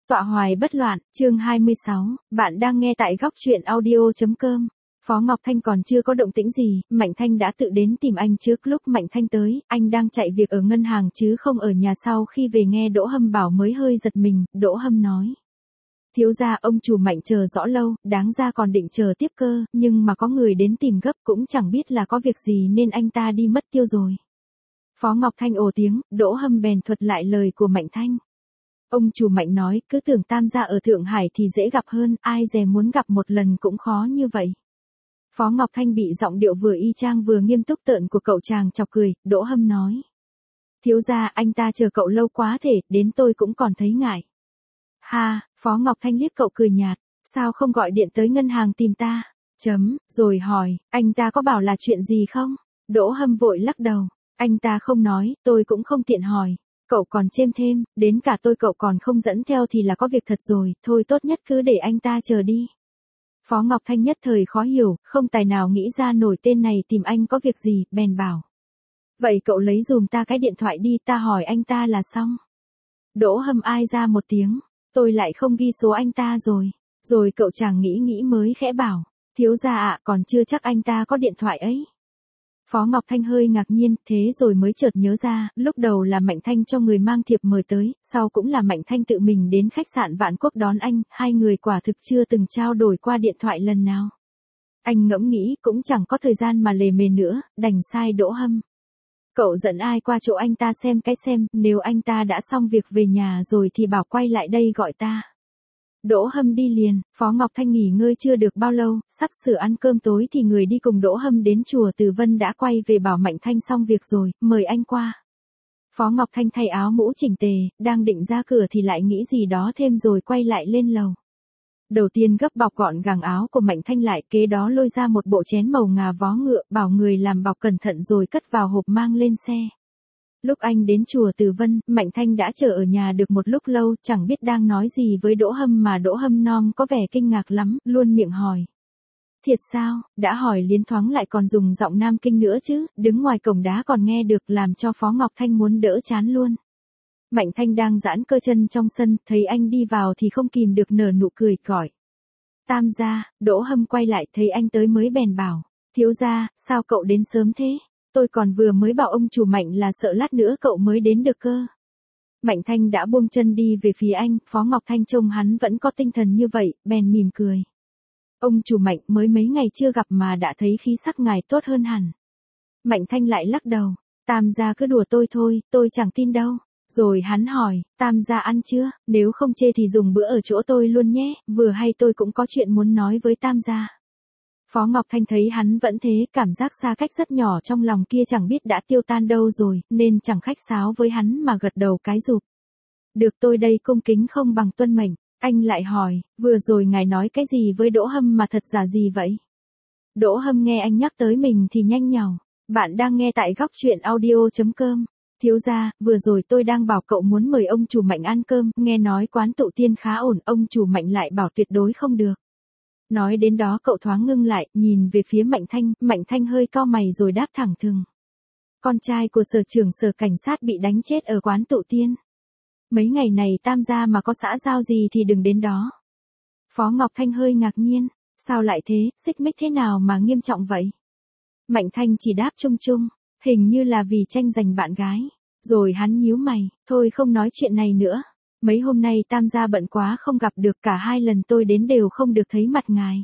Tọa hoài bất loạn, chương 26, bạn đang nghe tại góc truyện audio.com. Phó Ngọc Thanh còn chưa có động tĩnh gì, Mạnh Thanh đã tự đến tìm anh trước lúc Mạnh Thanh tới, anh đang chạy việc ở ngân hàng chứ không ở nhà. Sau khi về nghe Đỗ Hâm bảo mới hơi giật mình, Đỗ Hâm nói. Thiếu gia ông chủ Mạnh chờ rõ lâu, đáng ra còn định chờ tiếp cơ, nhưng mà có người đến tìm gấp cũng chẳng biết là có việc gì nên anh ta đi mất tiêu rồi. Phó Ngọc Thanh ồ tiếng, Đỗ Hâm bèn thuật lại lời của Mạnh Thanh. Ông chủ Mạnh nói, cứ tưởng Tam gia ở Thượng Hải thì dễ gặp hơn, ai dè muốn gặp một lần cũng khó như vậy. Phó Ngọc Thanh bị giọng điệu vừa y chang vừa nghiêm túc tợn của cậu chàng chọc cười, Đỗ Hâm nói. Thiếu gia, anh ta chờ cậu lâu quá thể, đến tôi cũng còn thấy ngại. Ha, Phó Ngọc Thanh liếc cậu cười nhạt, sao không gọi điện tới ngân hàng tìm ta? Rồi hỏi, anh ta có bảo là chuyện gì không? Đỗ Hâm vội lắc đầu, anh ta không nói, tôi cũng không tiện hỏi. Cậu còn chêm thêm, đến cả tôi cậu còn không dẫn theo thì là có việc thật rồi, thôi tốt nhất cứ để anh ta chờ đi. Phó Ngọc Thanh nhất thời khó hiểu, không tài nào nghĩ ra nổi tên này tìm anh có việc gì, bèn bảo. Vậy cậu lấy dùm ta cái điện thoại đi, ta hỏi anh ta là xong. Đỗ Hâm ai ra một tiếng, tôi lại không ghi số anh ta rồi. Rồi cậu chàng nghĩ mới khẽ bảo, thiếu gia ạ, còn chưa chắc anh ta có điện thoại ấy. Phó Ngọc Thanh hơi ngạc nhiên, thế rồi mới chợt nhớ ra, lúc đầu là Mạnh Thanh cho người mang thiệp mời tới, sau cũng là Mạnh Thanh tự mình đến khách sạn Vạn Quốc đón anh, hai người quả thực chưa từng trao đổi qua điện thoại lần nào. Anh ngẫm nghĩ cũng chẳng có thời gian mà lề mề nữa, đành sai Đỗ Hâm. Cậu dẫn ai qua chỗ anh ta xem cái xem, nếu anh ta đã xong việc về nhà rồi thì bảo quay lại đây gọi ta. Đỗ Hâm đi liền, Phó Ngọc Thanh nghỉ ngơi chưa được bao lâu, sắp sửa ăn cơm tối thì người đi cùng Đỗ Hâm đến chùa Từ Vân đã quay về bảo Mạnh Thanh xong việc rồi, mời anh qua. Phó Ngọc Thanh thay áo mũ chỉnh tề, đang định ra cửa thì lại nghĩ gì đó thêm rồi quay lại lên lầu. Đầu tiên gấp bọc gọn gàng áo của Mạnh Thanh lại, kế đó lôi ra một bộ chén màu ngà vó ngựa, bảo người làm bọc cẩn thận rồi cất vào hộp mang lên xe. Lúc anh đến chùa Từ Vân, Mạnh Thanh đã chờ ở nhà được một lúc lâu, chẳng biết đang nói gì với Đỗ Hâm mà Đỗ Hâm nom có vẻ kinh ngạc lắm, luôn miệng hỏi. Thiệt sao, đã hỏi liến thoáng lại còn dùng giọng Nam Kinh nữa chứ, đứng ngoài cổng đá còn nghe được, làm cho Phó Ngọc Thanh muốn đỡ chán luôn. Mạnh Thanh đang giãn cơ chân trong sân, thấy anh đi vào thì không kìm được nở nụ cười, gọi. Tam gia. Đỗ Hâm quay lại thấy anh tới mới bèn bảo, thiếu gia, sao cậu đến sớm thế? Tôi còn vừa mới bảo ông chủ Mạnh là sợ lát nữa cậu mới đến được cơ. Mạnh Thanh đã buông chân đi về phía anh, Phó Ngọc Thanh trông hắn vẫn có tinh thần như vậy, bèn mỉm cười. Ông chủ Mạnh mới mấy ngày chưa gặp mà đã thấy khí sắc ngài tốt hơn hẳn. Mạnh Thanh lại lắc đầu, Tam gia cứ đùa tôi thôi, tôi chẳng tin đâu. Rồi hắn hỏi, Tam gia ăn chưa, nếu không chê thì dùng bữa ở chỗ tôi luôn nhé, vừa hay tôi cũng có chuyện muốn nói với Tam gia. Phó Ngọc Thanh thấy hắn vẫn thế, cảm giác xa cách rất nhỏ trong lòng kia chẳng biết đã tiêu tan đâu rồi, nên chẳng khách sáo với hắn mà gật đầu cái rụp. Được, tôi đây cung kính không bằng tuân mệnh. Anh lại hỏi, vừa rồi ngài nói cái gì với Đỗ Hâm mà thật giả gì vậy? Đỗ Hâm nghe anh nhắc tới mình thì nhanh nhảu. Bạn đang nghe tại góc truyện audio.com. Thiếu gia, vừa rồi tôi đang bảo cậu muốn mời ông chủ Mạnh ăn cơm, nghe nói quán tụ tiên khá ổn, ông chủ Mạnh lại bảo tuyệt đối không được. Nói đến đó cậu thoáng ngưng lại, nhìn về phía Mạnh Thanh hơi cau mày rồi đáp thẳng thừng. Con trai của sở trưởng sở cảnh sát bị đánh chết ở quán tụ tiên. Mấy ngày này Tam gia mà có xã giao gì thì đừng đến đó. Phó Ngọc Thanh hơi ngạc nhiên, sao lại thế, xích mích thế nào mà nghiêm trọng vậy? Mạnh Thanh chỉ đáp chung chung, hình như là vì tranh giành bạn gái. Rồi hắn nhíu mày, thôi không nói chuyện này nữa. Mấy hôm nay Tam gia bận quá không gặp được, cả hai lần tôi đến đều không được thấy mặt ngài.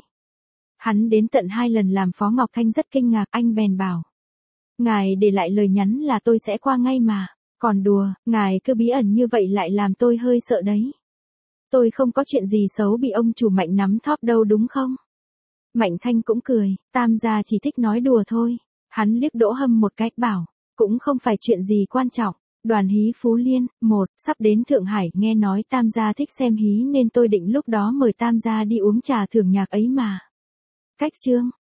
Hắn đến tận 2 lần làm Phó Ngọc Thanh rất kinh ngạc, anh bèn bảo. Ngài để lại lời nhắn là tôi sẽ qua ngay mà. Còn đùa, ngài cứ bí ẩn như vậy lại làm tôi hơi sợ đấy. Tôi không có chuyện gì xấu bị ông chủ Mạnh nắm thóp đâu đúng không? Mạnh Thanh cũng cười, Tam gia chỉ thích nói đùa thôi. Hắn liếc Đỗ Hâm một cái, bảo, cũng không phải chuyện gì quan trọng. Đoàn hí Phú Liên, sắp đến Thượng Hải, nghe nói Tam gia thích xem hí nên tôi định lúc đó mời Tam gia đi uống trà thưởng nhạc ấy mà. Cách chương,